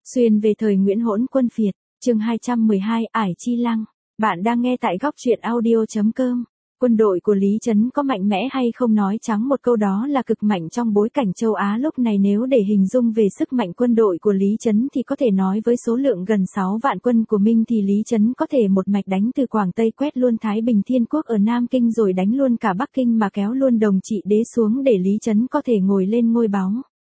Xuyên về thời Nguyễn Hỗn Quân Phiệt, chương 212, Ải Chi Lăng. Bạn đang nghe tại góc truyện audio.com. Quân đội của Lý Trấn có mạnh mẽ hay không nói trắng một câu đó là cực mạnh trong bối cảnh châu Á lúc này. Nếu để hình dung về sức mạnh quân đội của Lý Trấn thì có thể nói với số lượng gần 6 vạn quân của Minh thì Lý Trấn có thể một mạch đánh từ Quảng Tây quét luôn Thái Bình Thiên Quốc ở Nam Kinh rồi đánh luôn cả Bắc Kinh mà kéo luôn Đồng Trị Đế xuống để Lý Trấn có thể ngồi lên ngôi báu.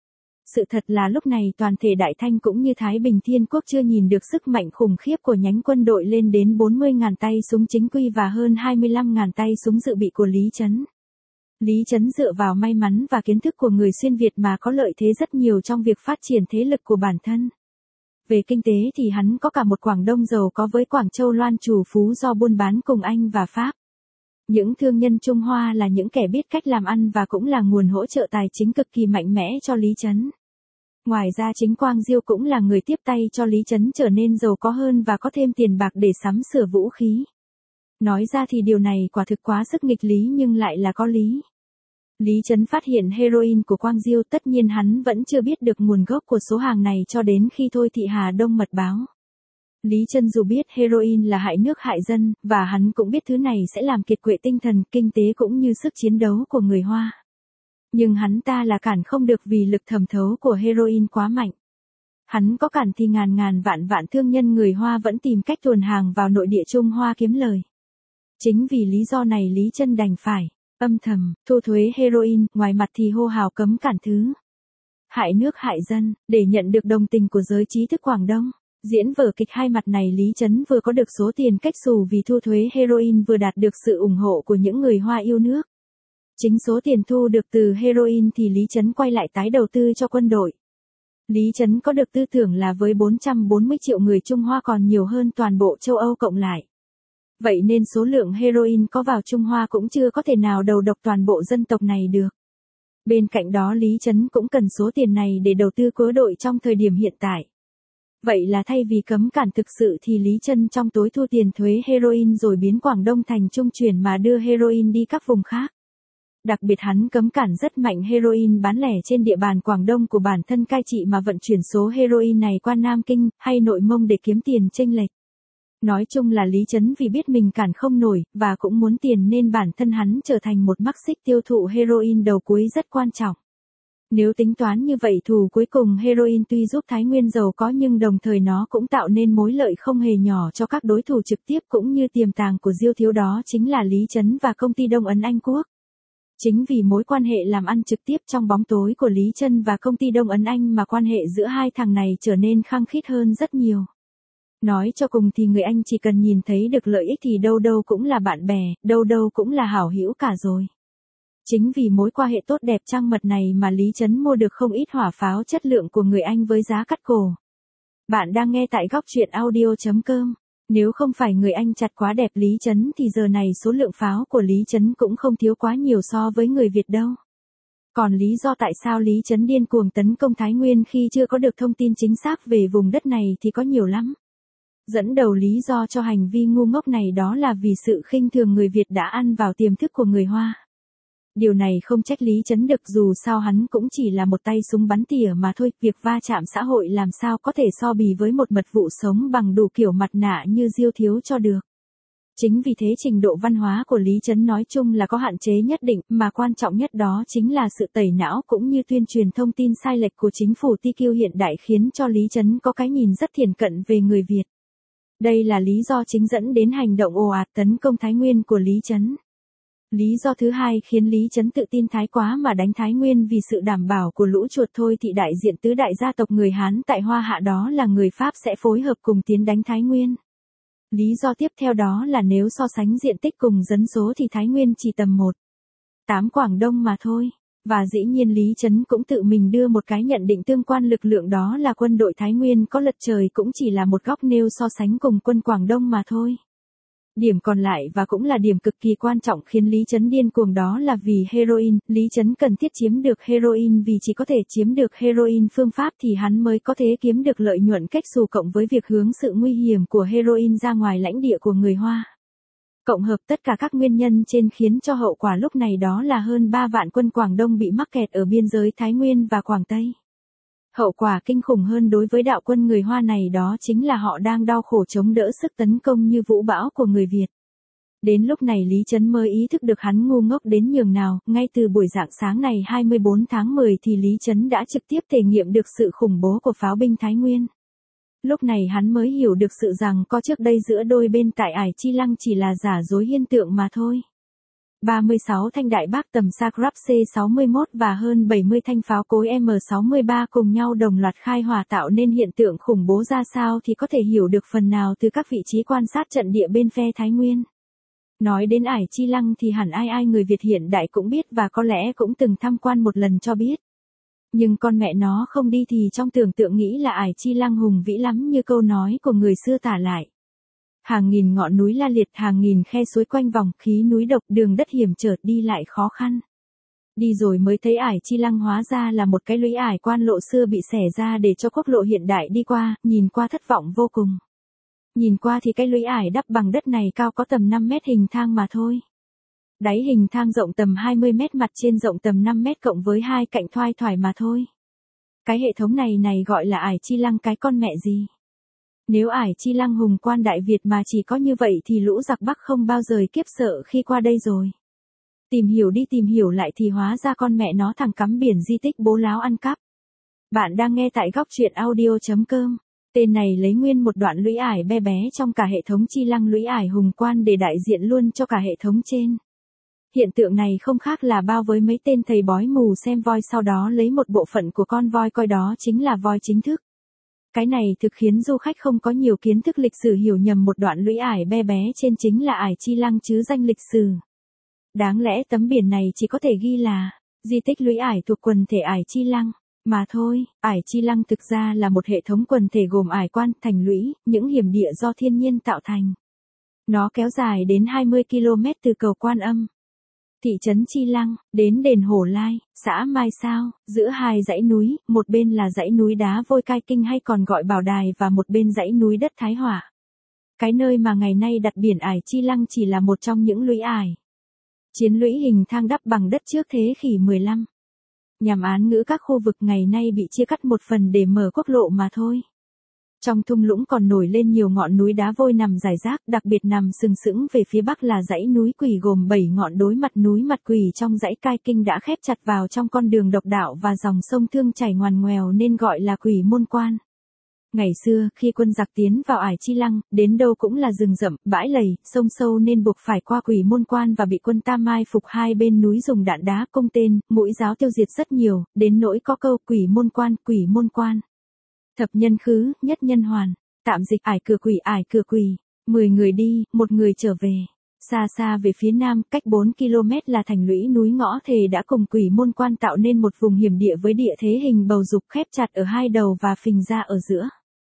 Sự thật là lúc này toàn thể Đại Thanh cũng như Thái Bình Thiên Quốc chưa nhìn được sức mạnh khủng khiếp của nhánh quân đội lên đến 40.000 tay súng chính quy và hơn 25.000 tay súng dự bị của Lý Trấn. Lý Trấn dựa vào may mắn và kiến thức của người xuyên Việt mà có lợi thế rất nhiều trong việc phát triển thế lực của bản thân. Về kinh tế thì hắn có cả một Quảng Đông giàu có với Quảng Châu loan trù phú do buôn bán cùng Anh và Pháp. Những thương nhân Trung Hoa là những kẻ biết cách làm ăn và cũng là nguồn hỗ trợ tài chính cực kỳ mạnh mẽ cho Lý Trấn. Ngoài ra chính Quang Diêu cũng là người tiếp tay cho Lý Trấn trở nên giàu có hơn và có thêm tiền bạc để sắm sửa vũ khí. Nói ra thì điều này quả thực quá sức nghịch lý nhưng lại là có lý. Lý Trấn phát hiện heroin của Quang Diêu, tất nhiên hắn vẫn chưa biết được nguồn gốc của số hàng này cho đến khi Thôi Thị Hà Đông mật báo. Lý Trấn dù biết heroin là hại nước hại dân, và hắn cũng biết thứ này sẽ làm kiệt quệ tinh thần, kinh tế cũng như sức chiến đấu của người Hoa. Nhưng hắn ta là cản không được vì lực thẩm thấu của heroin quá mạnh. Hắn có cản thì ngàn vạn thương nhân người Hoa vẫn tìm cách tuồn hàng vào nội địa Trung Hoa kiếm lời. Chính vì lý do này Lý Trấn đành phải âm thầm thu thuế heroin, ngoài mặt thì hô hào cấm cản thứ hại nước hại dân, để nhận được đồng tình của giới trí thức Quảng Đông. Diễn vở kịch hai mặt này Lý Trấn vừa có được số tiền cách xù vì thu thuế heroin vừa đạt được sự ủng hộ của những người Hoa yêu nước. Chính số tiền thu được từ heroin thì Lý Trấn quay lại tái đầu tư cho quân đội. Lý Trấn có được tư tưởng là với 440 triệu người Trung Hoa còn nhiều hơn toàn bộ châu Âu cộng lại. Vậy nên số lượng heroin có vào Trung Hoa cũng chưa có thể nào đầu độc toàn bộ dân tộc này được. Bên cạnh đó Lý Trấn cũng cần số tiền này để đầu tư quân đội trong thời điểm hiện tại. Vậy là thay vì cấm cản thực sự thì Lý Trấn trong tối thu tiền thuế heroin rồi biến Quảng Đông thành trung chuyển mà đưa heroin đi các vùng khác. Đặc biệt hắn cấm cản rất mạnh heroin bán lẻ trên địa bàn Quảng Đông của bản thân cai trị mà vận chuyển số heroin này qua Nam Kinh hay Nội Mông để kiếm tiền chênh lệch. Nói chung là Lý Trấn vì biết mình cản không nổi và cũng muốn tiền nên bản thân hắn trở thành một mắc xích tiêu thụ heroin đầu cuối rất quan trọng. Nếu tính toán như vậy thù cuối cùng heroin tuy giúp Thái Nguyên giàu có nhưng đồng thời nó cũng tạo nên mối lợi không hề nhỏ cho các đối thủ trực tiếp cũng như tiềm tàng của Diêu Thiếu, đó chính là Lý Trấn và công ty Đông Ấn Anh Quốc. Chính vì mối quan hệ làm ăn trực tiếp trong bóng tối của Lý Trấn và công ty Đông Ấn Anh mà quan hệ giữa hai thằng này trở nên khăng khít hơn rất nhiều. Nói cho cùng thì người Anh chỉ cần nhìn thấy được lợi ích thì đâu đâu cũng là bạn bè, đâu đâu cũng là hảo hữu cả rồi. Chính vì mối quan hệ tốt đẹp trăng mật này mà Lý Trấn mua được không ít hỏa pháo chất lượng của người Anh với giá cắt cổ. Bạn đang nghe tại góc truyện audio.com. Nếu không phải người Anh chặt quá đẹp Lý Trấn thì giờ này số lượng pháo của Lý Trấn cũng không thiếu quá nhiều so với người Việt đâu. Còn lý do tại sao Lý Trấn điên cuồng tấn công Thái Nguyên khi chưa có được thông tin chính xác về vùng đất này thì có nhiều lắm. Dẫn đầu lý do cho hành vi ngu ngốc này đó là vì sự khinh thường người Việt đã ăn vào tiềm thức của người Hoa. Điều này không trách Lý Trấn được, dù sao hắn cũng chỉ là một tay súng bắn tỉa mà thôi, việc va chạm xã hội làm sao có thể so bì với một mật vụ sống bằng đủ kiểu mặt nạ như Diêu Thiếu cho được. Chính vì thế trình độ văn hóa của Lý Trấn nói chung là có hạn chế nhất định, mà quan trọng nhất đó chính là sự tẩy não cũng như tuyên truyền thông tin sai lệch của chính phủ TQ hiện đại khiến cho Lý Trấn có cái nhìn rất thiển cận về người Việt. Đây là lý do chính dẫn đến hành động ồ ạt tấn công Thái Nguyên của Lý Trấn. Lý do thứ hai khiến Lý Trấn tự tin thái quá mà đánh Thái Nguyên vì sự đảm bảo của lũ chuột Thôi Thị đại diện tứ đại gia tộc người Hán tại Hoa Hạ, đó là người Pháp sẽ phối hợp cùng tiến đánh Thái Nguyên. Lý do tiếp theo đó là nếu so sánh diện tích cùng dân số thì Thái Nguyên chỉ tầm 1/8 Quảng Đông mà thôi. Và dĩ nhiên Lý Trấn cũng tự mình đưa một cái nhận định tương quan, lực lượng đó là quân đội Thái Nguyên có lật trời cũng chỉ là một góc nêu so sánh cùng quân Quảng Đông mà thôi. Điểm còn lại và cũng là điểm cực kỳ quan trọng khiến Lý Trấn điên cuồng đó là vì heroin. Lý Trấn cần thiết chiếm được heroin vì chỉ có thể chiếm được heroin phương Pháp thì hắn mới có thể kiếm được lợi nhuận cách xù, cộng với việc hướng sự nguy hiểm của heroin ra ngoài lãnh địa của người Hoa. Cộng hợp tất cả các nguyên nhân trên khiến cho hậu quả lúc này đó là hơn 3 vạn quân Quảng Đông bị mắc kẹt ở biên giới Thái Nguyên và Quảng Tây. Hậu quả kinh khủng hơn đối với đạo quân người Hoa này đó chính là họ đang đau khổ chống đỡ sức tấn công như vũ bão của người Việt. Đến lúc này Lý Chấn mới ý thức được hắn ngu ngốc đến nhường nào, ngay từ buổi rạng sáng này 24 tháng 10 thì Lý Chấn đã trực tiếp thể nghiệm được sự khủng bố của pháo binh Thái Nguyên. Lúc này hắn mới hiểu được sự rằng có trước đây giữa đôi bên tại Ải Chi Lăng chỉ là giả dối hiện tượng mà thôi. 36 thanh đại bác tầm xa Grab C61 và hơn 70 thanh pháo cối M63 cùng nhau đồng loạt khai hỏa tạo nên hiện tượng khủng bố ra sao thì có thể hiểu được phần nào từ các vị trí quan sát trận địa bên phe Thái Nguyên. Nói đến Ải Chi Lăng thì hẳn ai người Việt hiện đại cũng biết và có lẽ cũng từng tham quan một lần cho biết. Nhưng con mẹ nó không đi thì trong tưởng tượng nghĩ là Ải Chi Lăng hùng vĩ lắm như câu nói của người xưa tả lại. Hàng nghìn ngọn núi la liệt, hàng nghìn khe suối quanh vòng, khí núi độc, đường đất hiểm trở, đi lại khó khăn. Đi rồi mới thấy Ải Chi Lăng hóa ra là một cái lũy ải quan lộ xưa bị xẻ ra để cho quốc lộ hiện đại đi qua, nhìn qua thất vọng vô cùng. Nhìn qua thì cái lũy ải đắp bằng đất này cao có tầm 5 mét hình thang mà thôi. Đáy hình thang rộng tầm 20 mét, mặt trên rộng tầm 5 mét cộng với hai cạnh thoai thoải mà thôi. Cái hệ thống này gọi là Ải Chi Lăng cái con mẹ gì. Nếu Ải Chi Lăng hùng quan Đại Việt mà chỉ có như vậy thì lũ giặc Bắc không bao giờ kiếp sợ khi qua đây rồi. Tìm hiểu đi tìm hiểu lại thì hóa ra con mẹ nó thằng cắm biển di tích bố láo ăn cắp. Bạn đang nghe tại góc truyện audio.com. Tên này lấy nguyên một đoạn lũy ải bé bé trong cả hệ thống Chi Lăng lũy ải hùng quan để đại diện luôn cho cả hệ thống trên. Hiện tượng này không khác là bao với mấy tên thầy bói mù xem voi sau đó lấy một bộ phận của con voi coi đó chính là voi chính thức. Cái này thực khiến du khách không có nhiều kiến thức lịch sử hiểu nhầm một đoạn lũy ải bé bé trên chính là Ải Chi Lăng chứ danh lịch sử. Đáng lẽ tấm biển này chỉ có thể ghi là di tích lũy ải thuộc quần thể Ải Chi Lăng. Mà thôi, Ải Chi Lăng thực ra là một hệ thống quần thể gồm ải quan, thành lũy, những hiểm địa do thiên nhiên tạo thành. Nó kéo dài đến 20 km từ cầu Quan Âm, thị trấn Chi Lăng, đến đền Hổ Lai, xã Mai Sao, giữa hai dãy núi, một bên là dãy núi đá vôi Cai Kinh hay còn gọi Bảo Đài và một bên dãy núi đất Thái Hỏa. Cái nơi mà ngày nay đặt biển Ải Chi Lăng chỉ là một trong những lũy ải. Chiến lũy hình thang đắp bằng đất trước thế kỷ 15. Nhằm án ngữ các khu vực ngày nay bị chia cắt một phần để mở quốc lộ mà thôi. Trong thung lũng còn nổi lên nhiều ngọn núi đá vôi nằm rải rác, đặc biệt nằm sừng sững về phía bắc là dãy núi Quỷ gồm 7 ngọn đối mặt núi Mặt Quỷ trong dãy Cai Kinh đã khép chặt vào trong con đường độc đạo và dòng sông Thương chảy ngoằn ngoèo nên gọi là Quỷ Môn Quan. Ngày xưa, khi quân giặc tiến vào Ải Chi Lăng, đến đâu cũng là rừng rậm, bãi lầy, sông sâu nên buộc phải qua Quỷ Môn Quan và bị quân ta mai phục hai bên núi dùng đạn đá, cung tên, mũi giáo tiêu diệt rất nhiều, đến nỗi có câu Quỷ Môn Quan, Quỷ Môn Quan. Thập nhân khứ, nhất nhân hoàn, tạm dịch ải cửa quỷ, 10 người đi, một người trở về. Xa xa về phía nam, cách 4 km là thành lũy núi Ngõ Thề đã cùng Quỷ Môn Quan tạo nên một vùng hiểm địa với địa thế hình bầu dục khép chặt ở hai đầu và phình ra ở giữa.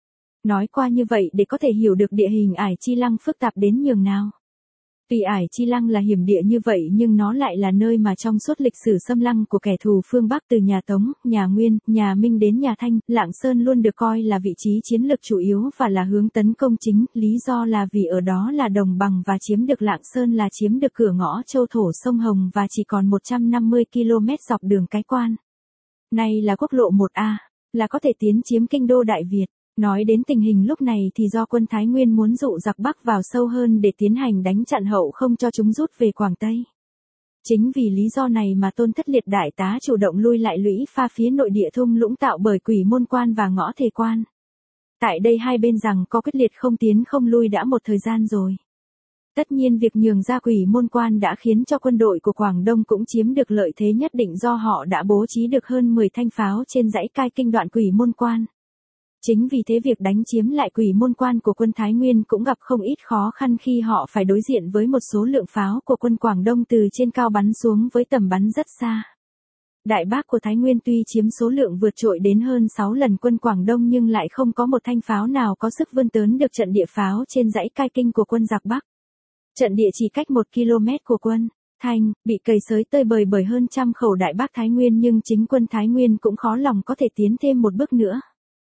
Nói qua như vậy để có thể hiểu được địa hình Ải Chi Lăng phức tạp đến nhường nào. Tuy Ải Chi Lăng là hiểm địa như vậy nhưng nó lại là nơi mà trong suốt lịch sử xâm lăng của kẻ thù phương Bắc từ nhà Tống, nhà Nguyên, nhà Minh đến nhà Thanh, Lạng Sơn luôn được coi là vị trí chiến lược chủ yếu và là hướng tấn công chính, lý do là vì ở đó là đồng bằng và chiếm được Lạng Sơn là chiếm được cửa ngõ châu thổ sông Hồng và chỉ còn 150 km dọc đường Cái Quan. Nay là quốc lộ 1A, là có thể tiến chiếm kinh đô Đại Việt. Nói đến tình hình lúc này thì do quân Thái Nguyên muốn dụ giặc Bắc vào sâu hơn để tiến hành đánh chặn hậu không cho chúng rút về Quảng Tây. Chính vì lý do này mà Tôn Thất Liệt đại tá chủ động lui lại lũy pha phía nội địa thung lũng tạo bởi Quỷ Môn Quan và Ngõ Thề Quan. Tại đây hai bên rằng có quyết liệt không tiến không lui đã một thời gian rồi. Tất nhiên việc nhường ra Quỷ Môn Quan đã khiến cho quân đội của Quảng Đông cũng chiếm được lợi thế nhất định do họ đã bố trí được hơn 10 thanh pháo trên dãy Cai Kinh đoạn Quỷ Môn Quan. Chính vì thế việc đánh chiếm lại Quỷ Môn Quan của quân Thái Nguyên cũng gặp không ít khó khăn khi họ phải đối diện với một số lượng pháo của quân Quảng Đông từ trên cao bắn xuống với tầm bắn rất xa. Đại bác của Thái Nguyên tuy chiếm số lượng vượt trội đến hơn 6 lần quân Quảng Đông nhưng lại không có một thanh pháo nào có sức vươn tớn được trận địa pháo trên dãy Cai Kinh của quân giặc Bắc. Trận địa chỉ cách 1 km của quân Thanh, bị cày xới tơi bời bởi hơn trăm khẩu đại bác Thái Nguyên nhưng chính quân Thái Nguyên cũng khó lòng có thể tiến thêm một bước nữa.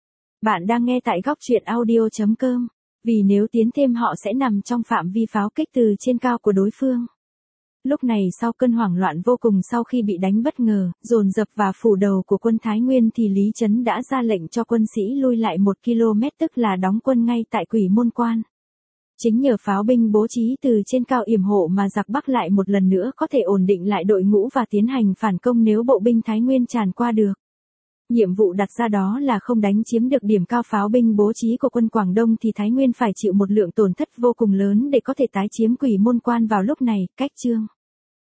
Bạn đang nghe tại góc truyện audio.com, vì nếu tiến thêm họ sẽ nằm trong phạm vi pháo kích từ trên cao của đối phương. Lúc này sau cơn hoảng loạn vô cùng sau khi bị đánh bất ngờ, dồn dập vào phủ đầu của quân Thái Nguyên thì Lý Chấn đã ra lệnh cho quân sĩ lui lại 1 km tức là đóng quân ngay tại Quỷ Môn Quan. Chính nhờ pháo binh bố trí từ trên cao yểm hộ mà giặc Bắc lại một lần nữa có thể ổn định lại đội ngũ và tiến hành phản công nếu bộ binh Thái Nguyên tràn qua được. Nhiệm vụ đặt ra đó là không đánh chiếm được điểm cao pháo binh bố trí của quân Quảng Đông thì Thái Nguyên phải chịu một lượng tổn thất vô cùng lớn để có thể tái chiếm Quỷ Môn Quan vào lúc này, cách chương.